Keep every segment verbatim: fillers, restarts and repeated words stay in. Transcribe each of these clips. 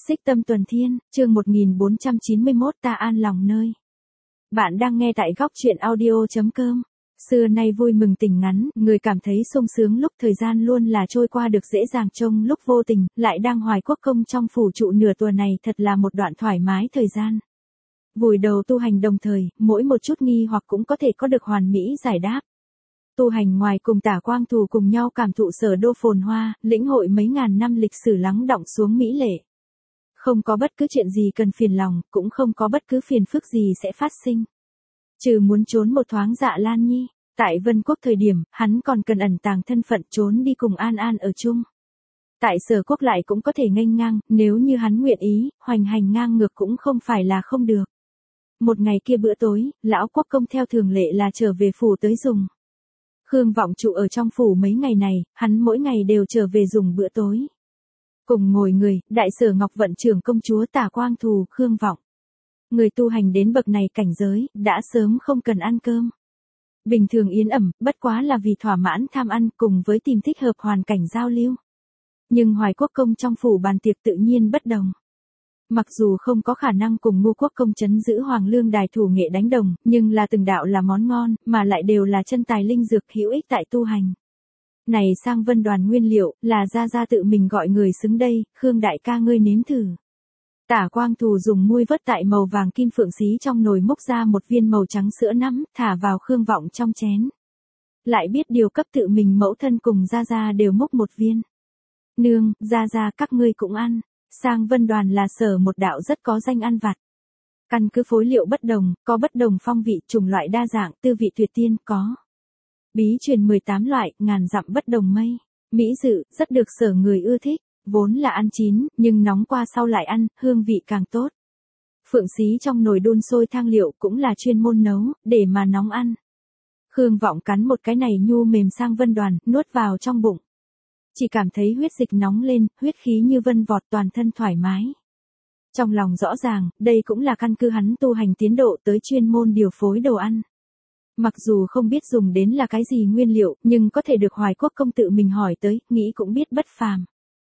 Xích Tâm Tuần Thiên, chương một nghìn bốn trăm chín mươi mốt ta an lòng nơi. Bạn đang nghe tại góc truyện audio.com. Xưa nay vui mừng tình ngắn, người cảm thấy sung sướng lúc thời gian luôn là trôi qua được dễ dàng trông lúc vô tình, lại đang hoài quốc công trong phủ trụ nửa tuần này thật là một đoạn thoải mái thời gian. Vùi đầu tu hành đồng thời, mỗi một chút nghi hoặc cũng có thể có được hoàn mỹ giải đáp. Tu hành ngoài cùng Tả Quang Thù cùng nhau cảm thụ sở đô phồn hoa, lĩnh hội mấy ngàn năm lịch sử lắng đọng xuống mỹ lệ. Không có bất cứ chuyện gì cần phiền lòng, cũng không có bất cứ phiền phức gì sẽ phát sinh. Trừ muốn trốn một thoáng Dạ Lan Nhi, tại Vân Quốc thời điểm, hắn còn cần ẩn tàng thân phận trốn đi cùng An An ở chung. Tại Sở Quốc lại cũng có thể nghênh ngang, nếu như hắn nguyện ý, hoành hành ngang ngược cũng không phải là không được. Một ngày kia bữa tối, lão quốc công theo thường lệ là trở về phủ tới dùng. Khương Vọng trụ ở trong phủ mấy ngày này, hắn mỗi ngày đều trở về dùng bữa tối. Cùng ngồi người, đại sở Ngọc Vận trưởng công chúa Tả Quang Thù, Khương Vọng. Người tu hành đến bậc này cảnh giới, đã sớm không cần ăn cơm. Bình thường yến ẩm, bất quá là vì thỏa mãn tham ăn cùng với tìm thích hợp hoàn cảnh giao lưu. Nhưng Hoài Quốc công trong phủ bàn tiệc tự nhiên bất đồng. Mặc dù không có khả năng cùng Ngô Quốc công trấn giữ Hoàng Lương đài thủ nghệ đánh đồng, nhưng là từng đạo là món ngon, mà lại đều là chân tài linh dược hữu ích tại tu hành. Này sang Vân Đoàn nguyên liệu, là ra ra tự mình gọi người xứng đây, Khương đại ca ngươi nếm thử. Tả Quang Thù dùng muôi vớt tại màu vàng kim phượng xí trong nồi múc ra một viên màu trắng sữa nắm, thả vào Khương Vọng trong chén. Lại biết điều cấp tự mình mẫu thân cùng ra ra đều múc một viên. Nương, ra ra các ngươi cũng ăn. Sang Vân Đoàn là sở một đạo rất có danh ăn vặt. Căn cứ phối liệu bất đồng, có bất đồng phong vị, chủng loại đa dạng, tư vị tuyệt tiên, có. Bí truyền mười tám loại, ngàn dặm bất đồng mây. Mỹ dự, rất được sở người ưa thích, vốn là ăn chín, nhưng nóng qua sau lại ăn, hương vị càng tốt. Phượng xí trong nồi đun sôi thang liệu cũng là chuyên môn nấu, để mà nóng ăn. Khương Vọng cắn một cái này nhu mềm Sang Vân Đoàn, nuốt vào trong bụng. Chỉ cảm thấy huyết dịch nóng lên, huyết khí như vân vọt toàn thân thoải mái. Trong lòng rõ ràng, đây cũng là căn cứ hắn tu hành tiến độ tới chuyên môn điều phối đồ ăn. Mặc dù không biết dùng đến là cái gì nguyên liệu, nhưng có thể được Hoài Quốc công tự mình hỏi tới, nghĩ cũng biết bất phàm.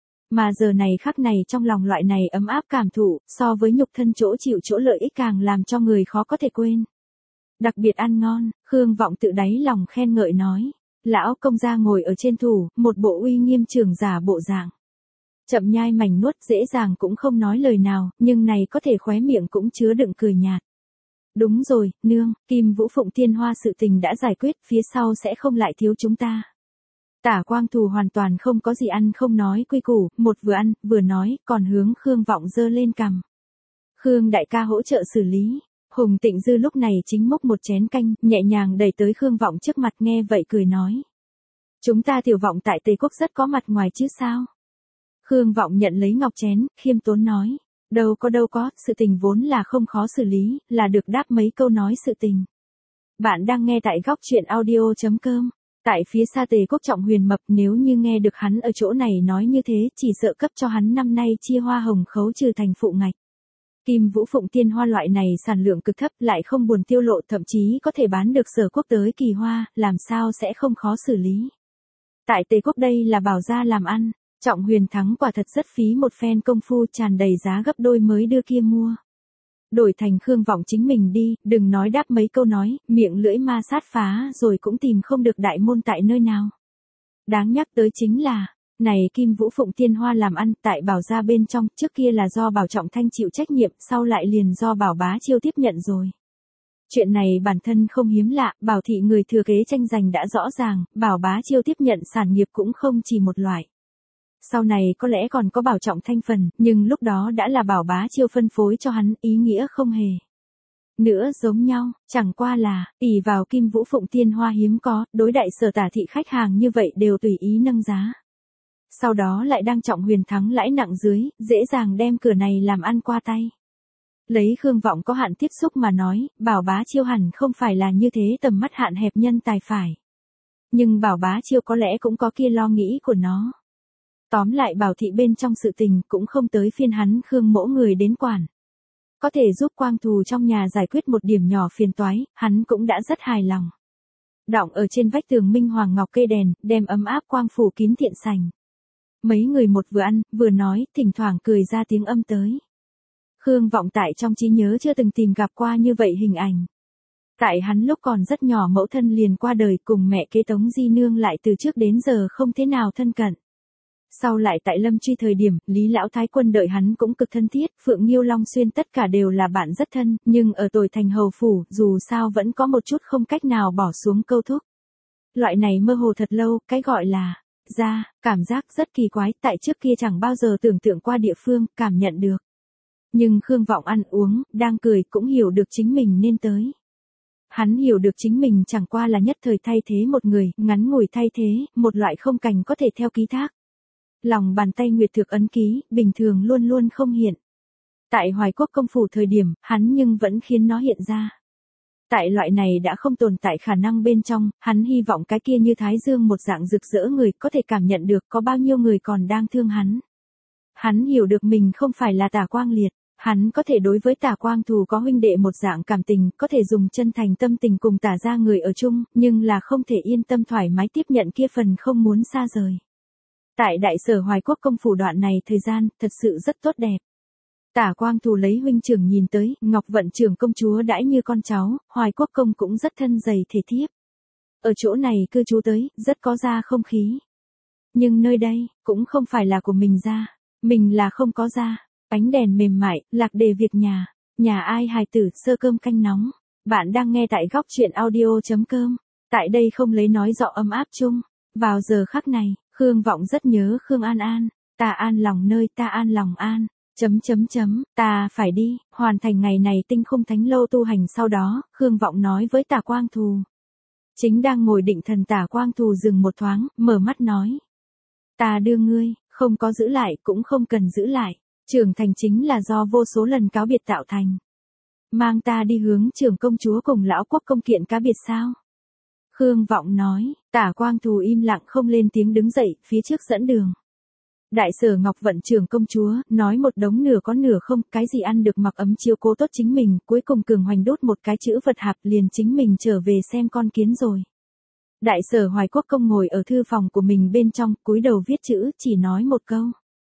Mà giờ này khắc này trong lòng loại này ấm áp cảm thụ, so với nhục thân chỗ chịu chỗ lợi ích càng làm cho người khó có thể quên. Đặc biệt ăn ngon, Khương Vọng tự đáy lòng khen ngợi nói. Lão công gia ngồi ở trên thủ, một bộ uy nghiêm trưởng giả bộ dạng. Chậm nhai mảnh nuốt dễ dàng cũng không nói lời nào, nhưng này có thể khóe miệng cũng chứa đựng cười nhạt. Đúng rồi, nương, Kim Vũ Phụng Tiên Hoa sự tình đã giải quyết, phía sau sẽ không lại thiếu chúng ta. Tả Quang Thù hoàn toàn không có gì ăn không nói quy củ, một vừa ăn, vừa nói, còn hướng Khương Vọng giơ lên cằm. Khương đại ca hỗ trợ xử lý. Hùng Tịnh Dư lúc này chính múc một chén canh, nhẹ nhàng đẩy tới Khương Vọng trước mặt nghe vậy cười nói. Chúng ta Tiểu Vọng tại Tề Quốc rất có mặt ngoài chứ sao? Khương Vọng nhận lấy ngọc chén, khiêm tốn nói. Đâu có đâu có, sự tình vốn là không khó xử lý, là được đáp mấy câu nói sự tình. Bạn đang nghe tại góc truyện audio.com. Tại phía xa Tề Quốc Trọng Huyền mập, nếu như nghe được hắn ở chỗ này nói như thế, chỉ sợ cấp cho hắn năm nay chia hoa hồng khấu trừ thành phụ ngạch. Kim Vũ Phụng Tiên Hoa loại này sản lượng cực thấp lại không buồn tiêu lộ, thậm chí có thể bán được Sở Quốc tới kỳ hoa, làm sao sẽ không khó xử lý. Tại Tề Quốc đây là bảo gia làm ăn, Trọng Huyền thắng quả thật rất phí một phen công phu, tràn đầy giá gấp đôi mới đưa kia mua. Đổi thành Khương Vọng chính mình đi, đừng nói đáp mấy câu nói, miệng lưỡi ma sát phá rồi cũng tìm không được đại môn tại nơi nào. Đáng nhắc tới chính là, này Kim Vũ Phụng Tiên Hoa làm ăn tại Bảo gia bên trong, trước kia là do Bảo Trọng Thanh chịu trách nhiệm, sau lại liền do Bảo Bá Chiêu tiếp nhận rồi. Chuyện này bản thân không hiếm lạ, Bảo thị người thừa kế tranh giành đã rõ ràng, Bảo Bá Chiêu tiếp nhận sản nghiệp cũng không chỉ một loại. Sau này có lẽ còn có Bảo Trọng Thanh phần, nhưng lúc đó đã là Bảo Bá Chiêu phân phối cho hắn, ý nghĩa không hề nữa giống nhau, chẳng qua là, ỷ vào Kim Vũ Phụng Tiên Hoa hiếm có, đối đại Sở Tả thị khách hàng như vậy đều tùy ý nâng giá. Sau đó lại đang Trọng Huyền thắng lãi nặng dưới, dễ dàng đem cửa này làm ăn qua tay. Lấy Khương Vọng có hạn tiếp xúc mà nói, Bảo Bá Chiêu hẳn không phải là như thế tầm mắt hạn hẹp nhân tài phải. Nhưng Bảo Bá Chiêu có lẽ cũng có kia lo nghĩ của nó. Tóm lại Bảo thị bên trong sự tình cũng không tới phiên hắn Khương mỗ người đến quản. Có thể giúp Quang Thù trong nhà giải quyết một điểm nhỏ phiền toái, hắn cũng đã rất hài lòng. Đọng ở trên vách tường minh hoàng ngọc cây đèn, đem ấm áp quang phủ kín thiện sành. Mấy người một vừa ăn, vừa nói, thỉnh thoảng cười ra tiếng âm tới. Khương Vọng tại trong trí nhớ chưa từng tìm gặp qua như vậy hình ảnh. Tại hắn lúc còn rất nhỏ mẫu thân liền qua đời, cùng mẹ kế Tống Di Nương lại từ trước đến giờ không thế nào thân cận. Sau lại tại Lâm Truy thời điểm, Lý Lão Thái Quân đợi hắn cũng cực thân thiết, Phượng Nghiêu Long Xuyên tất cả đều là bạn rất thân, nhưng ở Tồi Thành hầu phủ, dù sao vẫn có một chút không cách nào bỏ xuống câu thúc. Loại này mơ hồ thật lâu, cái gọi là ra, cảm giác rất kỳ quái, tại trước kia chẳng bao giờ tưởng tượng qua địa phương, cảm nhận được. Nhưng Khương Vọng ăn uống, đang cười cũng hiểu được chính mình nên tới. Hắn hiểu được chính mình chẳng qua là nhất thời thay thế một người, ngắn ngủi thay thế, một loại không cành có thể theo ký thác. Lòng bàn tay nguyệt thực ấn ký, bình thường luôn luôn không hiện. Tại Hoài Quốc công phủ thời điểm, hắn nhưng vẫn khiến nó hiện ra. Tại loại này đã không tồn tại khả năng bên trong, hắn hy vọng cái kia như Thái Dương một dạng rực rỡ người có thể cảm nhận được có bao nhiêu người còn đang thương hắn. Hắn hiểu được mình không phải là Tả Quang Liệt, hắn có thể đối với Tả Quang Thù có huynh đệ một dạng cảm tình, có thể dùng chân thành tâm tình cùng Tả gia người ở chung, nhưng là không thể yên tâm thoải mái tiếp nhận kia phần không muốn xa rời. Tại đại sở Hoài Quốc công phủ đoạn này thời gian, thật sự rất tốt đẹp. Tả Quang Thù lấy huynh trưởng nhìn tới, Ngọc Vận trưởng công chúa đãi như con cháu, Hoài Quốc công cũng rất thân dày thể thiếp. Ở chỗ này cư trú tới, rất có gia không khí. Nhưng nơi đây, cũng không phải là của mình gia, mình là không có gia. Ánh đèn mềm mại, lạc đề việc nhà, nhà ai hài tử, sơ cơm canh nóng. Bạn đang nghe tại góc truyện audio.com. Tại đây không lấy nói rõ ấm áp chung. Vào giờ khắc này, Khương Vọng rất nhớ Khương An An. Ta an lòng nơi ta an lòng an. Chấm chấm chấm, ta phải đi, hoàn thành ngày này tinh khung thánh lâu tu hành sau đó, Khương Vọng nói với Tả Quang Thù. Chính đang ngồi định thần Tả Quang Thù dừng một thoáng, mở mắt nói. Ta đưa ngươi, không có giữ lại cũng không cần giữ lại. Trưởng thành chính là do vô số lần cáo biệt tạo thành. Mang ta đi hướng trưởng công chúa cùng lão quốc công kiện cá biệt sao? Khương Vọng nói, Tả Quang Thù im lặng không lên tiếng đứng dậy, phía trước dẫn đường. Đại sở Ngọc Vận trưởng công chúa, nói một đống nửa có nửa không, cái gì ăn được mặc ấm chiếu cố tốt chính mình, cuối cùng cường hoành đốt một cái chữ vật hạp liền chính mình trở về xem con kiến rồi. Đại sở Hoài Quốc công ngồi ở thư phòng của mình bên trong, cúi đầu viết chữ, chỉ nói một câu.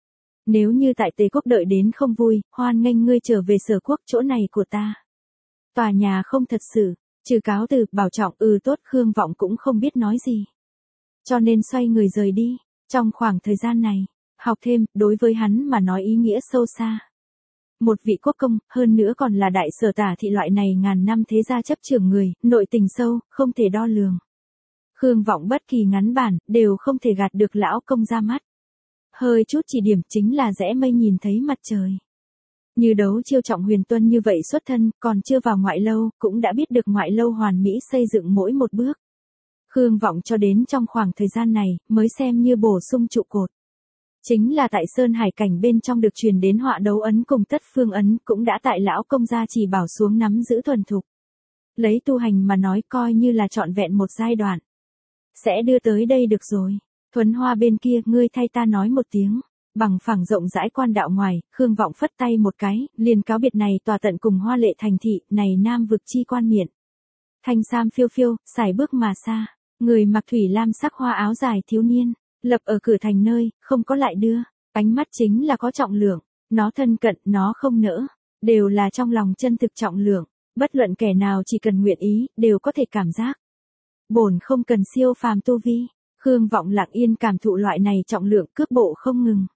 Nếu như tại Tề quốc đợi đến không vui, hoan nghênh ngươi trở về Sở quốc, chỗ này của ta. Tòa nhà không thật sự, trừ cáo từ, bảo trọng, ừ tốt, Khương Vọng cũng không biết nói gì. Cho nên xoay người rời đi, trong khoảng thời gian này, học thêm, đối với hắn mà nói ý nghĩa sâu xa. Một vị quốc công, hơn nữa còn là đại sở Tả thị loại này ngàn năm thế gia chấp trưởng người, nội tình sâu, không thể đo lường. Khương Vọng bất kỳ ngắn bản, đều không thể gạt được lão công ra mắt. Hơi chút chỉ điểm chính là rẽ mây nhìn thấy mặt trời. Như Đấu Chiêu Trọng Huyền Tuân như vậy xuất thân, còn chưa vào ngoại lâu, cũng đã biết được ngoại lâu hoàn mỹ xây dựng mỗi một bước. Khương Vọng cho đến trong khoảng thời gian này, mới xem như bổ sung trụ cột. Chính là tại Sơn Hải cảnh bên trong được truyền đến họa đấu ấn cùng tất phương ấn, cũng đã tại lão công gia chỉ bảo xuống nắm giữ thuần thục. Lấy tu hành mà nói coi như là trọn vẹn một giai đoạn. Sẽ đưa tới đây được rồi. Thuấn Hoa bên kia, ngươi thay ta nói một tiếng. Bằng phẳng rộng rãi quan đạo ngoài, Khương Vọng phất tay một cái, liền cáo biệt này tòa tận cùng Hoa Lệ thành thị, này nam vực chi quan miện. Thanh sam phiêu phiêu, sải bước mà xa, người mặc thủy lam sắc hoa áo dài thiếu niên, lập ở cửa thành nơi, không có lại đưa, ánh mắt chính là có trọng lượng, nó thân cận, nó không nỡ, đều là trong lòng chân thực trọng lượng, bất luận kẻ nào chỉ cần nguyện ý, đều có thể cảm giác. Bổn không cần siêu phàm tu vi. Khương Vọng lặng yên cảm thụ loại này trọng lượng cước bộ không ngừng.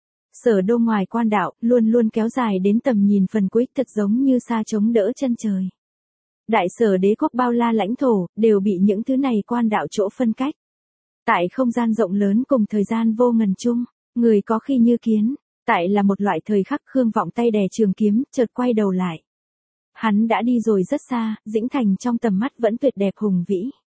Sở đô ngoài quan đạo, luôn luôn kéo dài đến tầm nhìn phần cuối, thật giống như xa chống đỡ chân trời. Đại sở đế quốc bao la lãnh thổ, đều bị những thứ này quan đạo chỗ phân cách. Tại không gian rộng lớn cùng thời gian vô ngần chung, người có khi như kiến, tại là một loại thời khắc Khương Vọng tay đè trường kiếm, chợt quay đầu lại. Hắn đã đi rồi rất xa, Dĩnh Thành trong tầm mắt vẫn tuyệt đẹp hùng vĩ.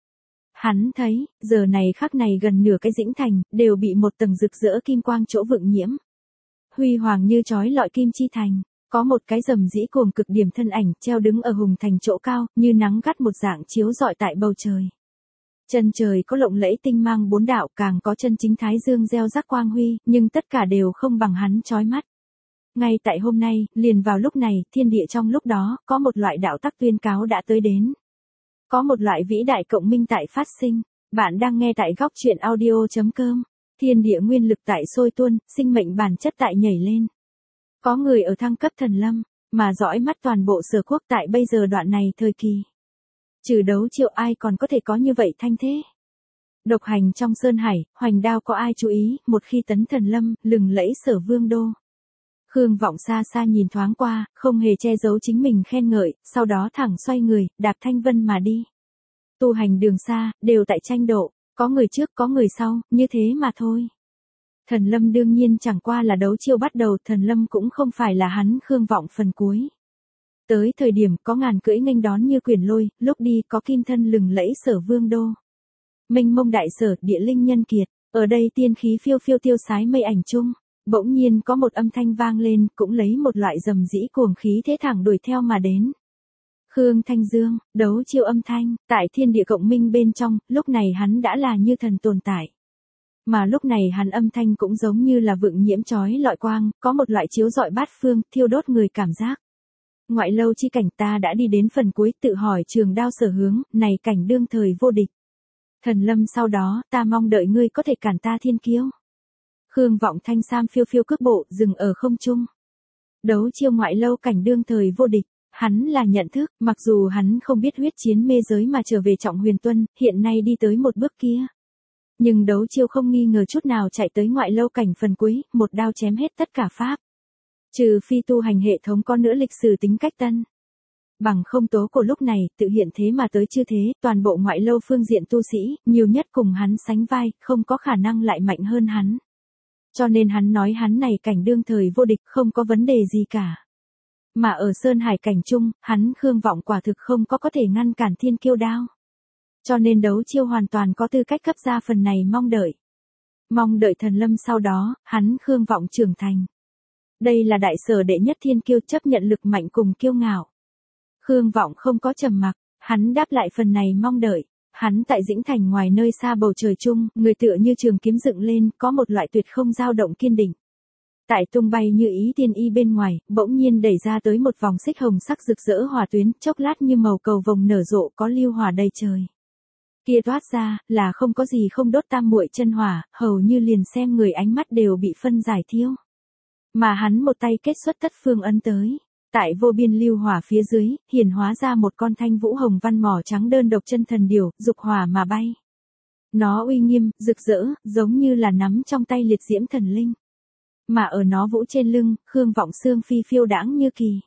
Hắn thấy, giờ này khắc này gần nửa cái Dĩnh Thành, đều bị một tầng rực rỡ kim quang chỗ vượng nhiễm. Huy hoàng như chói lọi kim chi thành, có một cái rầm rĩ cuồng cực điểm thân ảnh treo đứng ở hùng thành chỗ cao, như nắng gắt một dạng chiếu rọi tại bầu trời. Chân trời có lộng lẫy tinh mang bốn đạo, càng có chân chính thái dương gieo rắc quang huy, nhưng tất cả đều không bằng hắn chói mắt. Ngay tại hôm nay, liền vào lúc này, thiên địa trong lúc đó, có một loại đạo tắc tuyên cáo đã tới đến. Có một loại vĩ đại cộng minh tại phát sinh. Bạn đang nghe tại góc truyện audio.com. Thiên địa nguyên lực tại sôi tuôn, sinh mệnh bản chất tại nhảy lên. Có người ở thăng cấp thần lâm, mà dõi mắt toàn bộ Sở quốc tại bây giờ đoạn này thời kỳ. Trừ Đấu Chiêu ai còn có thể có như vậy thanh thế. Độc hành trong sơn hải, hoành đao có ai chú ý, một khi tấn thần lâm, lừng lẫy Sở vương đô. Khương Vọng xa xa nhìn thoáng qua, không hề che giấu chính mình khen ngợi, sau đó thẳng xoay người, đạp thanh vân mà đi. Tu hành đường xa, đều tại tranh độ, có người trước có người sau, như thế mà thôi. Thần lâm đương nhiên chẳng qua là Đấu Chiêu bắt đầu, thần lâm cũng không phải là hắn Khương Vọng phần cuối. Tới thời điểm có ngàn cưỡi nghênh đón như quyển lôi, lúc đi có kim thân lừng lẫy Sở vương đô. Mênh mông đại sở, địa linh nhân kiệt, ở đây tiên khí phiêu phiêu tiêu sái mây ảnh chung. Bỗng nhiên có một âm thanh vang lên, cũng lấy một loại rầm rĩ cuồng khí thế thẳng đuổi theo mà đến. Khương Thanh Dương, Đấu Chiêu âm thanh, tại thiên địa cộng minh bên trong, lúc này hắn đã là như thần tồn tại. Mà lúc này hắn âm thanh cũng giống như là vượng nhiễm chói lọi quang, có một loại chiếu rọi bát phương, thiêu đốt người cảm giác. Ngoại lâu chi cảnh ta đã đi đến phần cuối, tự hỏi trường đao sở hướng, này cảnh đương thời vô địch. Thần lâm sau đó, ta mong đợi ngươi có thể cản ta thiên kiêu. Khương Vọng thanh sam phiêu phiêu cước bộ, dừng ở không trung. Đấu Chiêu ngoại lâu cảnh đương thời vô địch, hắn là nhận thức, mặc dù hắn không biết huyết chiến mê giới mà trở về Trọng Huyền Tuân, hiện nay đi tới một bước kia. Nhưng Đấu Chiêu không nghi ngờ chút nào chạy tới ngoại lâu cảnh phần cuối, một đao chém hết tất cả pháp. Trừ phi tu hành hệ thống có nữa lịch sử tính cách tân. Bằng không tố của lúc này, tự hiện thế mà tới chưa thế, toàn bộ ngoại lâu phương diện tu sĩ, nhiều nhất cùng hắn sánh vai, không có khả năng lại mạnh hơn hắn. Cho nên hắn nói hắn này cảnh đương thời vô địch không có vấn đề gì cả. Mà ở Sơn Hải cảnh trung, hắn Khương Vọng quả thực không có có thể ngăn cản thiên kiêu đao. Cho nên Đấu Chiêu hoàn toàn có tư cách cấp ra phần này mong đợi. Mong đợi thần lâm sau đó, hắn Khương Vọng trưởng thành. Đây là đại sở đệ nhất thiên kiêu chấp nhận lực mạnh cùng kiêu ngạo. Khương Vọng không có trầm mặc, hắn đáp lại phần này mong đợi. Hắn tại Dĩnh Thành ngoài nơi xa bầu trời chung, người tựa như trường kiếm dựng lên, có một loại tuyệt không dao động kiên định. Tại tung bay như ý tiên y bên ngoài, bỗng nhiên đẩy ra tới một vòng xích hồng sắc rực rỡ hỏa tuyến, chốc lát như màu cầu vồng nở rộ có lưu hỏa đầy trời. Kia toát ra, là không có gì không đốt tam muội chân hỏa, hầu như liền xem người ánh mắt đều bị phân giải thiêu. Mà hắn một tay kết xuất tất phương ấn tới. Tại vô biên lưu hỏa phía dưới, hiển hóa ra một con thanh vũ hồng văn mỏ trắng đơn độc chân thần điểu, dục hỏa mà bay. Nó uy nghiêm, rực rỡ, giống như là nắm trong tay liệt diễm thần linh. Mà ở nó vũ trên lưng, Khương Vọng xương phi phiêu đãng như kỳ.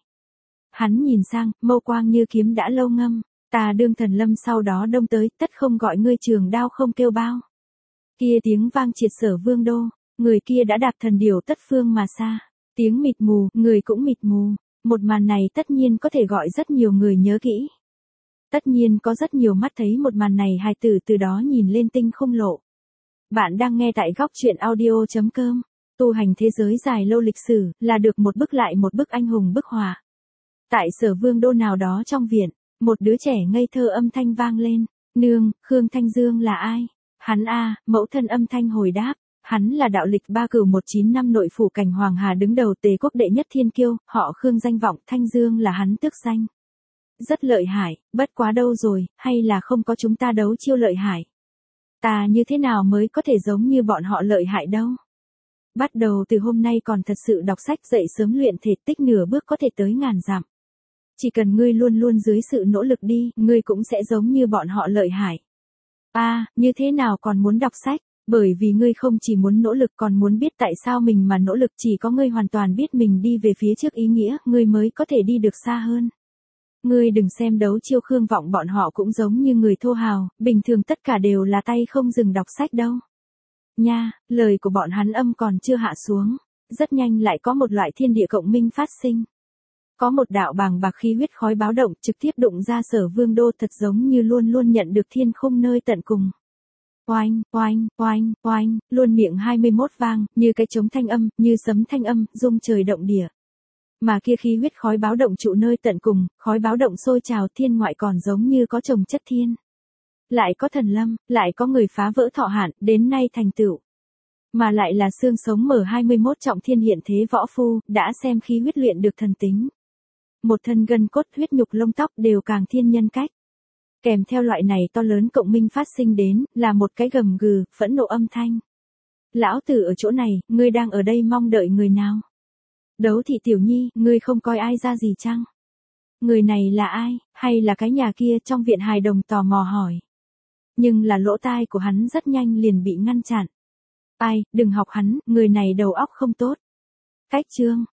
Hắn nhìn sang, mâu quang như kiếm đã lâu ngâm, ta đương thần lâm sau đó đông tới, tất không gọi ngươi trường đao không kêu bao. Kia tiếng vang triệt Sở vương đô, người kia đã đạp thần điểu tất phương mà xa, tiếng mịt mù, người cũng mịt mù. Một màn này tất nhiên có thể gọi rất nhiều người nhớ kỹ. Tất nhiên có rất nhiều mắt thấy một màn này hài tử từ đó nhìn lên tinh không lộ. Bạn đang nghe tại góc truyện audio chấm com. Tu hành thế giới dài lâu lịch sử, là được một bức lại một bức anh hùng bức họa. Tại Sở vương đô nào đó trong viện, một đứa trẻ ngây thơ âm thanh vang lên. Nương, Khương Thanh Dương là ai? Hắn a, mẫu thân âm thanh hồi đáp. Hắn là đạo lịch ba cửu một chín năm nội phủ cảnh Hoàng Hà đứng đầu Tề quốc đệ nhất thiên kiêu, họ Khương danh vọng, Thanh Dương là hắn tước danh. Rất lợi hại, bất quá đâu rồi, hay là không có chúng ta Đấu Chiêu lợi hại. Ta như thế nào mới có thể giống như bọn họ lợi hại đâu. Bắt đầu từ hôm nay còn thật sự đọc sách dậy sớm luyện thể tích nửa bước có thể tới ngàn dặm. Chỉ cần ngươi luôn luôn dưới sự nỗ lực đi, ngươi cũng sẽ giống như bọn họ lợi hại. À, như thế nào còn muốn đọc sách? Bởi vì ngươi không chỉ muốn nỗ lực còn muốn biết tại sao mình mà nỗ lực, chỉ có ngươi hoàn toàn biết mình đi về phía trước ý nghĩa, ngươi mới có thể đi được xa hơn. Ngươi đừng xem Đấu Chiêu Khương Vọng bọn họ cũng giống như người thô hào, bình thường tất cả đều là tay không dừng đọc sách đâu. Nha, lời của bọn hắn âm còn chưa hạ xuống, rất nhanh lại có một loại thiên địa cộng minh phát sinh. Có một đạo bàng bạc khí huyết khói báo động trực tiếp đụng ra Sở vương đô, thật giống như luôn luôn nhận được thiên khung nơi tận cùng. Oanh, oanh, oanh, oanh, luôn miệng hai mươi mốt vang, như cái trống thanh âm, như sấm thanh âm, rung trời động địa. Mà kia khí huyết khói báo động trụ nơi tận cùng, khói báo động sôi trào, thiên ngoại còn giống như có chồng chất thiên. Lại có thần lâm, lại có người phá vỡ thọ hạn, đến nay thành tựu. Mà lại là xương sống mở hai mươi mốt trọng thiên hiện thế võ phu, đã xem khí huyết luyện được thần tính. Một thân gân cốt huyết nhục lông tóc đều càng thiên nhân cách. Kèm theo loại này to lớn cộng minh phát sinh đến, là một cái gầm gừ, phẫn nộ âm thanh. Lão tử ở chỗ này, ngươi đang ở đây mong đợi người nào? Đấu thị tiểu nhi, ngươi không coi ai ra gì chăng? Người này là ai, hay là cái nhà kia trong viện hài đồng tò mò hỏi. Nhưng là lỗ tai của hắn rất nhanh liền bị ngăn chặn. Ai, đừng học hắn, người này đầu óc không tốt. Cách chương.